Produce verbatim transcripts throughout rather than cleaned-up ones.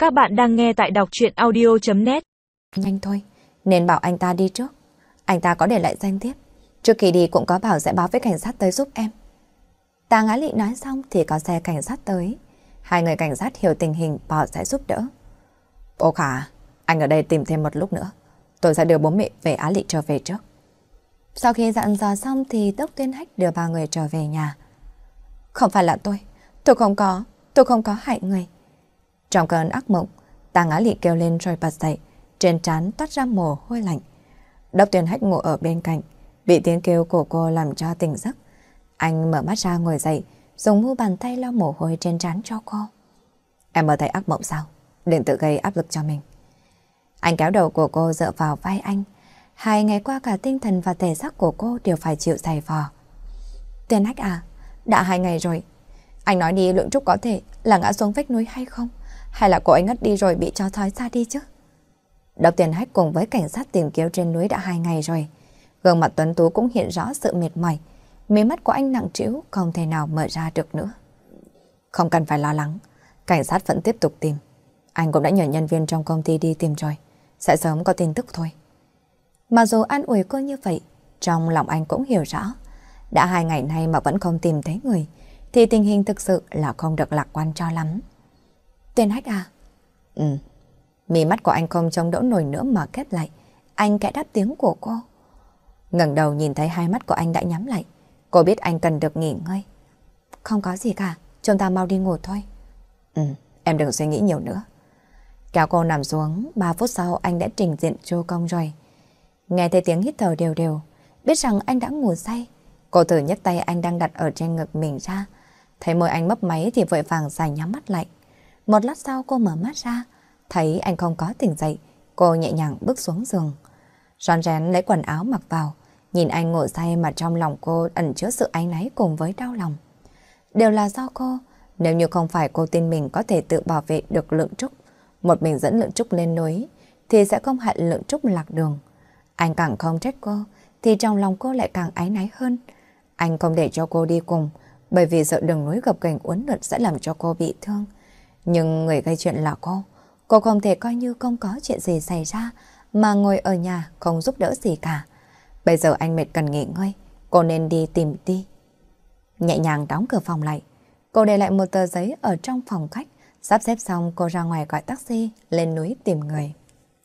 Các bạn đang nghe tại đọc truyện audio chấm net. Nhanh thôi, nên bảo anh ta đi trước. Anh ta có để lại danh thiếp. Trước khi đi cũng có bảo sẽ báo với cảnh sát tới giúp em. Tàng Á Lị nói xong thì có xe cảnh sát tới. Hai người cảnh sát hiểu tình hình bảo sẽ giúp đỡ. Ô Khả, anh ở đây tìm thêm một lúc nữa. Tôi sẽ đưa bố mẹ về Á Lị trở về trước. Sau khi dặn dò xong thì Tốc Tuyên Hách đưa ba người trở về nhà. Không phải là tôi, tôi không có, tôi không có hại người. Trong cơn ác mộng, Tàng Á Lị kêu lên rồi bật dậy, trên trán toát ra mồ hôi lạnh. Đốc Tuyên Hách ngủ ở bên cạnh, bị tiếng kêu của cô làm cho tỉnh giấc. Anh mở mắt ra ngồi dậy, dùng mu bàn tay lau mồ hôi trên trán cho cô. Em mơ thấy ác mộng sao? Đừng tự gây áp lực cho mình. Anh kéo đầu của cô dựa vào vai anh. Hai ngày qua cả tinh thần và thể xác của cô đều phải chịu dày vò. Tuyên Hách à, đã hai ngày rồi. Anh nói đi, Lượng Trúc có thể là ngã xuống vách núi hay không? Hay là cô ấy ngất đi rồi bị chó thói xa đi chứ? Đốc Tuyên Hách cùng với cảnh sát tìm kiếm trên núi đã hai ngày rồi. Gương mặt tuấn tú cũng hiện rõ sự mệt mỏi. Mí mắt của anh nặng trĩu, không thể nào mở ra được nữa. Không cần phải lo lắng, cảnh sát vẫn tiếp tục tìm. Anh cũng đã nhờ nhân viên trong công ty đi tìm rồi, sẽ sớm có tin tức thôi. Mà dù an ủi cô như vậy, trong lòng anh cũng hiểu rõ. Đã hai ngày nay mà vẫn không tìm thấy người, thì tình hình thực sự là không được lạc quan cho lắm. Tuyên Hách à? Ừ. Mí mắt của anh không trông đỡ nổi nữa mà khép lại. Anh kẽ đáp tiếng của cô. Ngẩng đầu nhìn thấy hai mắt của anh đã nhắm lại. Cô biết anh cần được nghỉ ngơi. Không có gì cả, chúng ta mau đi ngủ thôi. Ừ, em đừng suy nghĩ nhiều nữa. Kéo cô nằm xuống, ba phút sau anh đã trình diện chu công rồi. Nghe thấy tiếng hít thở đều đều, biết rằng anh đã ngủ say. Cô thử nhấc tay anh đang đặt ở trên ngực mình ra. Thấy môi anh mấp máy thì vội vàng dài nhắm mắt lại. Một lát sau cô mở mắt ra, thấy anh không có tỉnh dậy. Cô nhẹ nhàng bước xuống giường, rón rén lấy quần áo mặc vào. Nhìn anh ngủ say mà trong lòng cô ẩn chứa sự áy náy cùng với đau lòng. Đều là do cô. Nếu như không phải cô tin mình có thể tự bảo vệ được Lượng Trúc, một mình dẫn Lượng Trúc lên núi, thì sẽ không hại Lượng Trúc lạc đường. Anh càng không trách cô, thì trong lòng cô lại càng áy náy hơn. Anh không để cho cô đi cùng, bởi vì sợ đường núi gập ghềnh uốn lượn sẽ làm cho cô bị thương. Nhưng người gây chuyện là cô. Cô không thể coi như không có chuyện gì xảy ra, mà ngồi ở nhà không giúp đỡ gì cả. Bây giờ anh mệt cần nghỉ ngơi, cô nên đi tìm đi. Nhẹ nhàng đóng cửa phòng lại, cô để lại một tờ giấy ở trong phòng khách. Sắp xếp xong cô ra ngoài gọi taxi lên núi tìm người.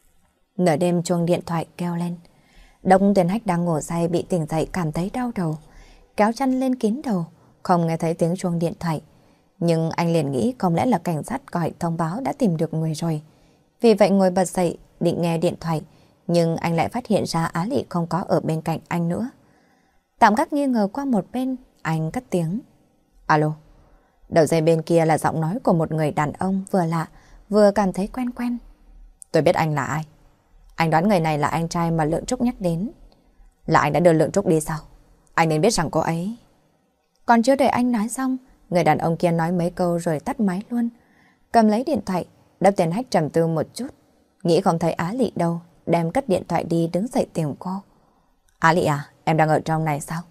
Nửa đêm chuông điện thoại kêu lên. Đốc Tuyên Hách đang ngủ say bị tỉnh dậy cảm thấy đau đầu, kéo chăn lên kín đầu, không nghe thấy tiếng chuông điện thoại. Nhưng anh liền nghĩ không lẽ là cảnh sát gọi thông báo đã tìm được người rồi. Vì vậy ngồi bật dậy định nghe điện thoại, nhưng anh lại phát hiện ra Á Lị không có ở bên cạnh anh nữa. Tạm gác nghi ngờ qua một bên, anh cất tiếng. Alo. Đầu dây bên kia là giọng nói của một người đàn ông vừa lạ, vừa cảm thấy quen quen. Tôi biết anh là ai. Anh đoán người này là anh trai mà Lượng Trúc nhắc đến. Là anh đã đưa Lượng Trúc đi sao? Anh nên biết rằng cô ấy... Còn chưa đợi anh nói xong, người đàn ông kia nói mấy câu rồi tắt máy luôn. Cầm lấy điện thoại, Đốc Tuyên Hách trầm tư một chút, nghĩ không thấy Á Lị đâu, đem cất điện thoại đi đứng dậy tìm cô. Á Lị à, em đang ở trong này sao?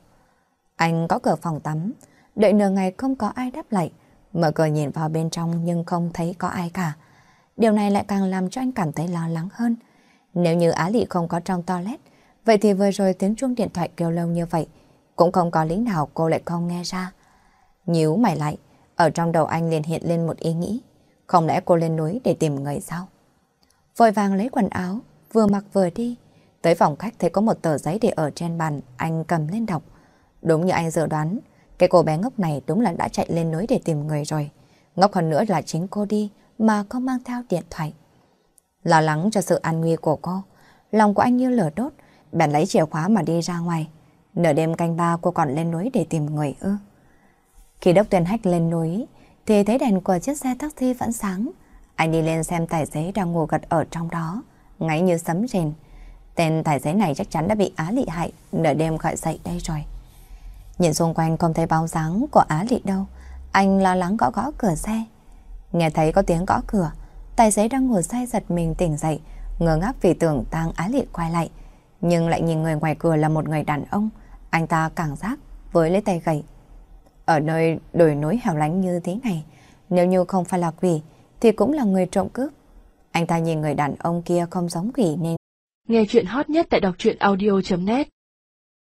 Anh có cửa phòng tắm, đợi nửa ngày không có ai đáp lại, mở cửa nhìn vào bên trong nhưng không thấy có ai cả. Điều này lại càng làm cho anh cảm thấy lo lắng hơn. Nếu như Á Lị không có trong toilet, vậy thì vừa rồi tiếng chuông điện thoại kêu lâu như vậy, cũng không có lý nào cô lại không nghe ra. Nhíu mày lại, ở trong đầu anh liền hiện lên một ý nghĩ. Không lẽ cô lên núi để tìm người sao? Vội vàng lấy quần áo, vừa mặc vừa đi. Tới phòng khách thấy có một tờ giấy để ở trên bàn, anh cầm lên đọc. Đúng như anh dự đoán, cái cô bé ngốc này đúng là đã chạy lên núi để tìm người rồi. Ngốc hơn nữa là chính cô đi mà không mang theo điện thoại. Lo lắng cho sự an nguy của cô, lòng của anh như lửa đốt, bèn lấy chìa khóa mà đi ra ngoài. Nửa đêm canh ba cô còn lên núi để tìm người ư? Khi Đốc Tuyên Hách lên núi thì thấy đèn của chiếc xe taxi vẫn sáng. Anh đi lên xem tài xế đang ngủ gật ở trong đó, ngáy như sấm rền. Tên tài xế này chắc chắn đã bị Á Lị hại, nửa đêm gọi dậy đây rồi. Nhìn xung quanh không thấy bóng dáng của Á Lị đâu, anh lo lắng gõ gõ cửa xe. Nghe thấy có tiếng gõ cửa, tài xế đang ngủ say giật mình tỉnh dậy, ngơ ngác vì tưởng Tang Á Lị quay lại, nhưng lại nhìn người ngoài cửa là một người đàn ông. Anh ta càng giác với lấy tay gậy. Ở nơi đồi núi hẻo lánh như thế này, nếu như không phải là quỷ thì cũng là người trộm cướp. Anh ta nhìn người đàn ông kia không giống quỷ nên Nghe chuyện hot nhất tại đọc truyện audio chấm net